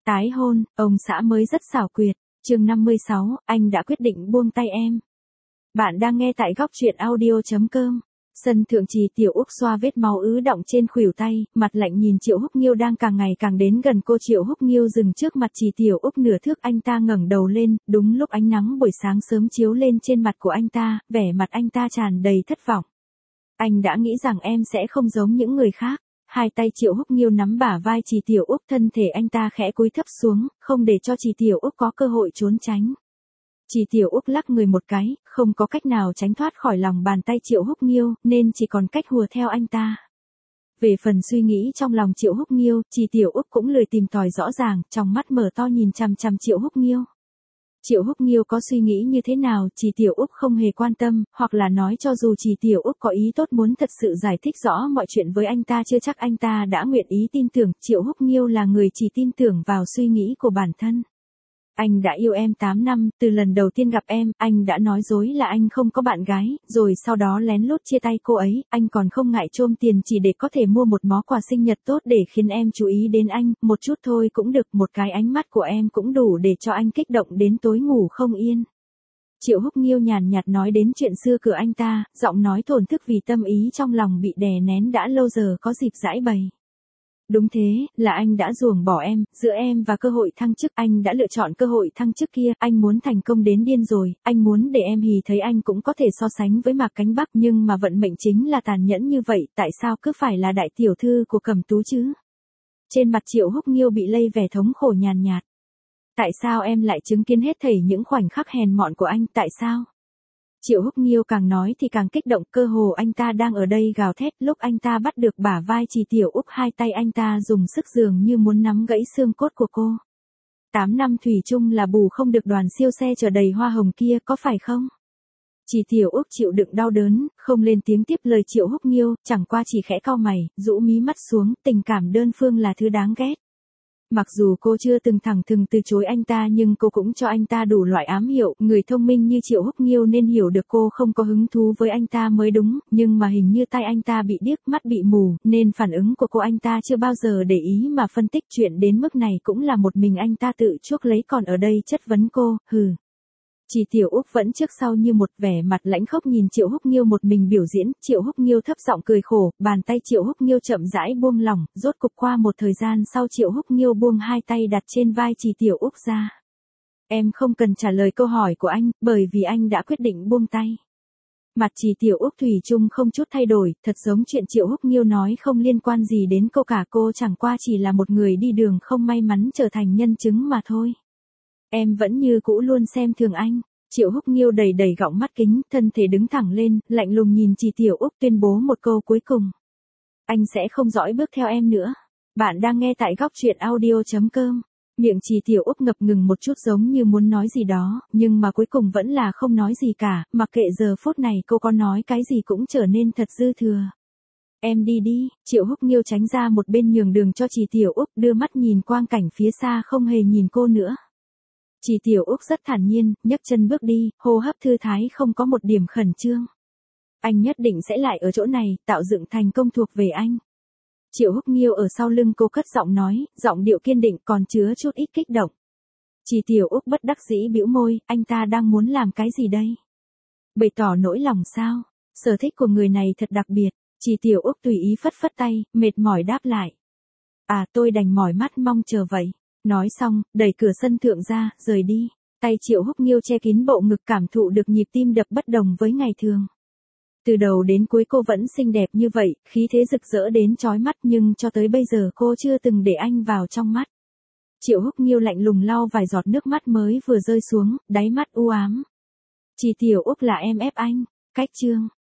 Tái hôn, ông xã mới rất xảo quyệt. Chương 56, anh đã quyết định buông tay em. Bạn đang nghe tại góc truyện audio.com. Sân thượng Trì Tiểu Úc xoa vết máu ứ đọng trên khuỷu tay, mặt lạnh nhìn Triệu Húc Nghiêu đang càng ngày càng đến gần cô. Triệu Húc Nghiêu dừng trước mặt Trì Tiểu Úc nửa thước, anh ta ngẩng đầu lên, đúng lúc ánh nắng buổi sáng sớm chiếu lên trên mặt của anh ta, vẻ mặt anh ta tràn đầy thất vọng. Anh đã nghĩ rằng em sẽ không giống những người khác. Hai tay Triệu Húc Nghiêu nắm bả vai Trì Tiểu Úc, thân thể anh ta khẽ cúi thấp xuống, không để cho Trì Tiểu Úc có cơ hội trốn tránh. Trì Tiểu Úc lắc người một cái, không có cách nào tránh thoát khỏi lòng bàn tay Triệu Húc Nghiêu, nên chỉ còn cách hùa theo anh ta. Về phần suy nghĩ trong lòng Triệu Húc Nghiêu, Trì Tiểu Úc cũng lười tìm tòi rõ ràng, trong mắt mở to nhìn chằm chằm Triệu Húc Nghiêu. Triệu Húc Nghiêu có suy nghĩ như thế nào, Trì Tiểu Úc không hề quan tâm, hoặc là nói cho dù Trì Tiểu Úc có ý tốt muốn thật sự giải thích rõ mọi chuyện với anh ta, chưa chắc anh ta đã nguyện ý tin tưởng. Triệu Húc Nghiêu là người chỉ tin tưởng vào suy nghĩ của bản thân. Anh đã yêu em 8 năm, từ lần đầu tiên gặp em, anh đã nói dối là anh không có bạn gái, rồi sau đó lén lút chia tay cô ấy, anh còn không ngại chôm tiền chỉ để có thể mua một món quà sinh nhật tốt để khiến em chú ý đến anh, một chút thôi cũng được, một cái ánh mắt của em cũng đủ để cho anh kích động đến tối ngủ không yên. Triệu Húc Nghiêu nhàn nhạt nói đến chuyện xưa của anh ta, giọng nói thổn thức vì tâm ý trong lòng bị đè nén đã lâu giờ có dịp giải bày. Đúng thế, là anh đã ruồng bỏ em, giữa em và cơ hội thăng chức, anh đã lựa chọn cơ hội thăng chức kia, anh muốn thành công đến điên rồi, anh muốn để em hì thấy anh cũng có thể so sánh với Mạc Cánh Bắc, nhưng mà vận mệnh chính là tàn nhẫn như vậy, tại sao cứ phải là đại tiểu thư của Cẩm Tú chứ? Trên mặt Triệu Húc Nghiêu bị lây vẻ thống khổ nhàn nhạt. Tại sao em lại chứng kiến hết thảy những khoảnh khắc hèn mọn của anh, tại sao? Triệu Húc Nghiêu càng nói thì càng kích động, cơ hồ anh ta đang ở đây gào thét. Lúc anh ta bắt được bả vai Trì Tiểu Úc, hai tay anh ta dùng sức dường như muốn nắm gãy xương cốt của cô. 8 năm thủy chung là bù không được đoàn siêu xe chở đầy hoa hồng kia, có phải không? Trì Tiểu Úc chịu đựng đau đớn, không lên tiếng tiếp lời Triệu Húc Nghiêu, chẳng qua chỉ khẽ cau mày, rũ mí mắt xuống, tình cảm đơn phương là thứ đáng ghét. Mặc dù cô chưa từng thẳng thừng từ chối anh ta, nhưng cô cũng cho anh ta đủ loại ám hiệu, người thông minh như Triệu Húc Nghiêu nên hiểu được cô không có hứng thú với anh ta mới đúng, nhưng mà hình như tai anh ta bị điếc, mắt bị mù, nên phản ứng của cô anh ta chưa bao giờ để ý mà phân tích, chuyện đến mức này cũng là một mình anh ta tự chuốc lấy, còn ở đây chất vấn cô, hừ. Trì Tiểu Úc vẫn trước sau như một, vẻ mặt lãnh khốc nhìn Triệu Húc Nghiêu một mình biểu diễn. Triệu Húc Nghiêu thấp giọng cười khổ, bàn tay Triệu Húc Nghiêu chậm rãi buông lỏng, rốt cục qua một thời gian sau Triệu Húc Nghiêu buông hai tay đặt trên vai Trì Tiểu Úc ra. Em không cần trả lời câu hỏi của anh, bởi vì anh đã quyết định buông tay. Mặt Trì Tiểu Úc thủy chung không chút thay đổi, thật giống chuyện Triệu Húc Nghiêu nói không liên quan gì đến cô cả, cô chẳng qua chỉ là một người đi đường không may mắn trở thành nhân chứng mà thôi. Em vẫn như cũ luôn xem thường anh. Triệu Húc Nghiêu đầy đầy gọng mắt kính, thân thể đứng thẳng lên, lạnh lùng nhìn Trì Tiểu Úc, tuyên bố một câu cuối cùng. Anh sẽ không dõi bước theo em nữa. Bạn đang nghe tại góc truyện audio.com. Miệng Trì Tiểu Úc ngập ngừng một chút giống như muốn nói gì đó, nhưng mà cuối cùng vẫn là không nói gì cả, mặc kệ giờ phút này cô có nói cái gì cũng trở nên thật dư thừa. Em đi đi, Triệu Húc Nghiêu tránh ra một bên nhường đường cho Trì Tiểu Úc, đưa mắt nhìn quang cảnh phía xa không hề nhìn cô nữa. Trì Tiểu Úc rất thản nhiên, nhấc chân bước đi, hô hấp thư thái không có một điểm khẩn trương. Anh nhất định sẽ lại ở chỗ này, tạo dựng thành công thuộc về anh. Triệu Húc Nghiêu ở sau lưng cô cất giọng nói, giọng điệu kiên định còn chứa chút ít kích động. Trì Tiểu Úc bất đắc dĩ bĩu môi, anh ta đang muốn làm cái gì đây? Bày tỏ nỗi lòng sao? Sở thích của người này thật đặc biệt. Trì Tiểu Úc tùy ý phất phất tay, mệt mỏi đáp lại. À, tôi đành mỏi mắt mong chờ vậy. Nói xong, đẩy cửa sân thượng ra, rời đi. Tay Triệu Húc Nghiêu che kín bộ ngực, cảm thụ được nhịp tim đập bất đồng với ngày thường. Từ đầu đến cuối cô vẫn xinh đẹp như vậy, khí thế rực rỡ đến chói mắt, nhưng cho tới bây giờ cô chưa từng để anh vào trong mắt. Triệu Húc Nghiêu lạnh lùng lau vài giọt nước mắt mới vừa rơi xuống, đáy mắt u ám. Trì Tiểu Úc là em ép anh. Cách chương.